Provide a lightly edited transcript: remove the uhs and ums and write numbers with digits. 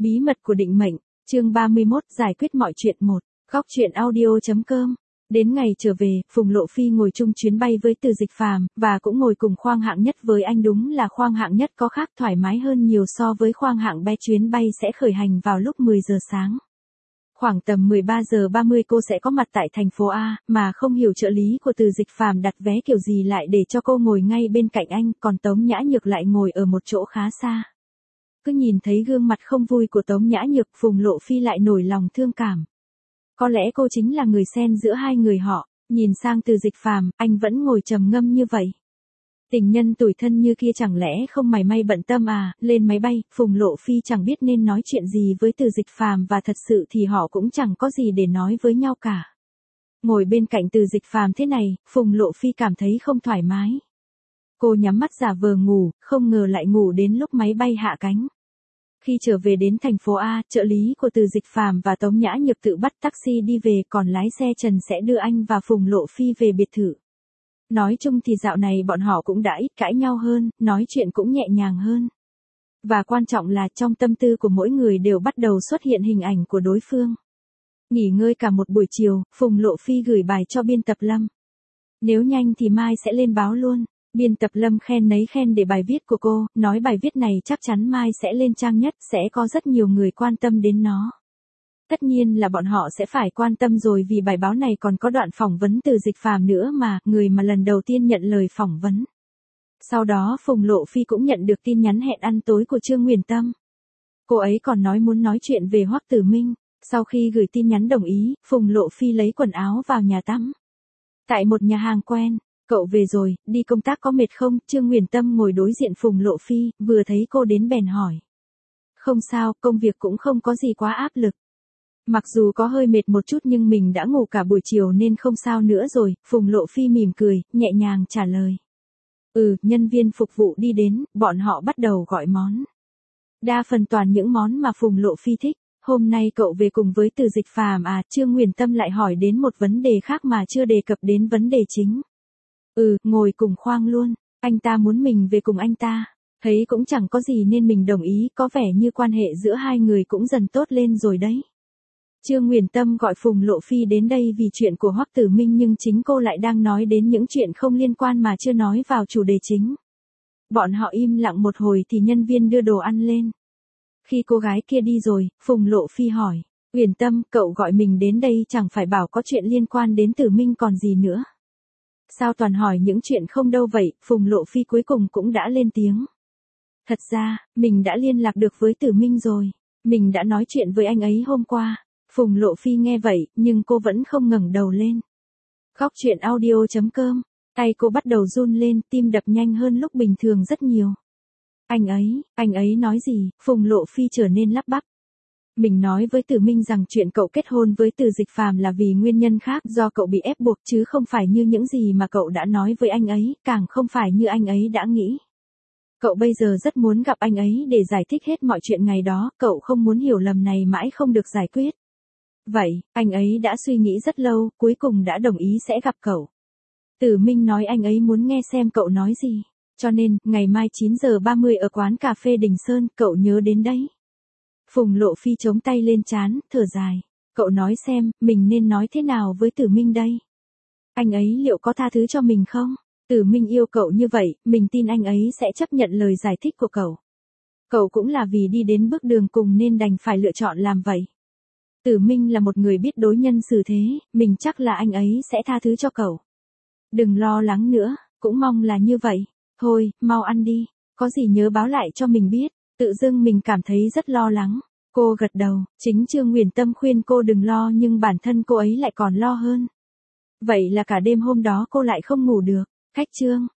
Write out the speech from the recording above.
Bí mật của định mệnh, chương 31, giải quyết mọi chuyện một. Góc truyện audio.com. Đến ngày trở về, Phùng Lộ Phi ngồi chung chuyến bay với Từ Dịch Phàm, và cũng ngồi cùng khoang hạng nhất với anh, đúng là khoang hạng nhất có khác thoải mái hơn nhiều so với khoang hạng bé. Chuyến bay sẽ khởi hành vào lúc 10 giờ sáng. Khoảng tầm 13 giờ 30 cô sẽ có mặt tại thành phố A, mà không hiểu trợ lý của Từ Dịch Phàm đặt vé kiểu gì lại để cho cô ngồi ngay bên cạnh anh, còn Tống Nhã Nhược lại ngồi ở một chỗ khá xa. Cứ nhìn thấy gương mặt không vui của Tống Nhã Nhược, Phùng Lộ Phi lại nổi lòng thương cảm. Có lẽ cô chính là người xen giữa hai người họ. Nhìn sang Từ Dịch Phàm, anh vẫn ngồi trầm ngâm như vậy. Tình nhân tủi thân như kia chẳng lẽ không mảy may bận tâm à? Lên máy bay, Phùng Lộ Phi chẳng biết nên nói chuyện gì với Từ Dịch Phàm, và thật sự thì họ cũng chẳng có gì để nói với nhau cả. Ngồi bên cạnh Từ Dịch Phàm thế này, Phùng Lộ Phi cảm thấy không thoải mái. Cô nhắm mắt giả vờ ngủ, không ngờ lại ngủ đến lúc máy bay hạ cánh. Khi trở về đến thành phố A, trợ lý của Từ Dịch Phàm và Tống Nhã Nhược tự bắt taxi đi về, còn lái xe Trần sẽ đưa anh và Phùng Lộ Phi về biệt thự. Nói chung thì dạo này bọn họ cũng đã ít cãi nhau hơn, nói chuyện cũng nhẹ nhàng hơn. Và quan trọng là trong tâm tư của mỗi người đều bắt đầu xuất hiện hình ảnh của đối phương. Nghỉ ngơi cả một buổi chiều, Phùng Lộ Phi gửi bài cho biên tập Lâm. Nếu nhanh thì mai sẽ lên báo luôn. Biên tập Lâm khen nấy khen để bài viết của cô, nói bài viết này chắc chắn mai sẽ lên trang nhất, sẽ có rất nhiều người quan tâm đến nó. Tất nhiên là bọn họ sẽ phải quan tâm rồi, vì bài báo này còn có đoạn phỏng vấn Từ Dịch Phàm nữa mà, người mà lần đầu tiên nhận lời phỏng vấn. Sau đó Phùng Lộ Phi cũng nhận được tin nhắn hẹn ăn tối của Trương Nguyền Tâm. Cô ấy còn nói muốn nói chuyện về Hoắc Tử Minh. Sau khi gửi tin nhắn đồng ý, Phùng Lộ Phi lấy quần áo vào nhà tắm. Tại một nhà hàng quen. Cậu về rồi, đi công tác có mệt không? Trương Nguyền Tâm ngồi đối diện Phùng Lộ Phi, vừa thấy cô đến bèn hỏi. Không sao, công việc cũng không có gì quá áp lực. Mặc dù có hơi mệt một chút nhưng mình đã ngủ cả buổi chiều nên không sao nữa rồi. Phùng Lộ Phi mỉm cười, nhẹ nhàng trả lời. Nhân viên phục vụ đi đến, bọn họ bắt đầu gọi món. Đa phần toàn những món mà Phùng Lộ Phi thích. Hôm nay cậu về cùng với Từ Dịch Phàm à? Trương Nguyền Tâm lại hỏi đến một vấn đề khác mà chưa đề cập đến vấn đề chính. Ngồi cùng khoang luôn, anh ta muốn mình về cùng anh ta. Thấy cũng chẳng có gì nên mình đồng ý, có vẻ như quan hệ giữa hai người cũng dần tốt lên rồi đấy. Trương Nguyền Tâm gọi Phùng Lộ Phi đến đây vì chuyện của Hoắc Tử Minh, nhưng chính cô lại đang nói đến những chuyện không liên quan mà chưa nói vào chủ đề chính. Bọn họ im lặng một hồi thì nhân viên đưa đồ ăn lên. Khi cô gái kia đi rồi, Phùng Lộ Phi hỏi, Nguyền Tâm, cậu gọi mình đến đây chẳng phải bảo có chuyện liên quan đến Tử Minh còn gì nữa. Sao toàn hỏi những chuyện không đâu vậy? Phùng Lộ Phi cuối cùng cũng đã lên tiếng. Thật ra, mình đã liên lạc được với Tử Minh rồi. Mình đã nói chuyện với anh ấy hôm qua. Phùng Lộ Phi nghe vậy, nhưng cô vẫn không ngẩng đầu lên. Góc truyện audio.com. Tay cô bắt đầu run lên, tim đập nhanh hơn lúc bình thường rất nhiều. Anh ấy nói gì? Phùng Lộ Phi trở nên lắp bắp. Mình nói với Tử Minh rằng chuyện cậu kết hôn với Từ Dịch Phàm là vì nguyên nhân khác, do cậu bị ép buộc chứ không phải như những gì mà cậu đã nói với anh ấy, càng không phải như anh ấy đã nghĩ. Cậu bây giờ rất muốn gặp anh ấy để giải thích hết mọi chuyện ngày đó, cậu không muốn hiểu lầm này mãi không được giải quyết. Vậy, anh ấy đã suy nghĩ rất lâu, cuối cùng đã đồng ý sẽ gặp cậu. Tử Minh nói anh ấy muốn nghe xem cậu nói gì. Cho nên, ngày mai 9 giờ 30 ở quán cà phê Đình Sơn, cậu nhớ đến đấy. Phùng Lộ Phi chống tay lên trán, thở dài. Cậu nói xem, mình nên nói thế nào với Tử Minh đây? Anh ấy liệu có tha thứ cho mình không? Tử Minh yêu cậu như vậy, mình tin anh ấy sẽ chấp nhận lời giải thích của cậu. Cậu cũng là vì đi đến bước đường cùng nên đành phải lựa chọn làm vậy. Tử Minh là một người biết đối nhân xử thế, mình chắc là anh ấy sẽ tha thứ cho cậu. Đừng lo lắng nữa, cũng mong là như vậy. Thôi, mau ăn đi, có gì nhớ báo lại cho mình biết. Tự dưng mình cảm thấy rất lo lắng. Cô gật đầu, chính Trương Nguyền Tâm khuyên cô đừng lo nhưng bản thân cô ấy lại còn lo hơn. Vậy là cả đêm hôm đó cô lại không ngủ được. Khách Trương,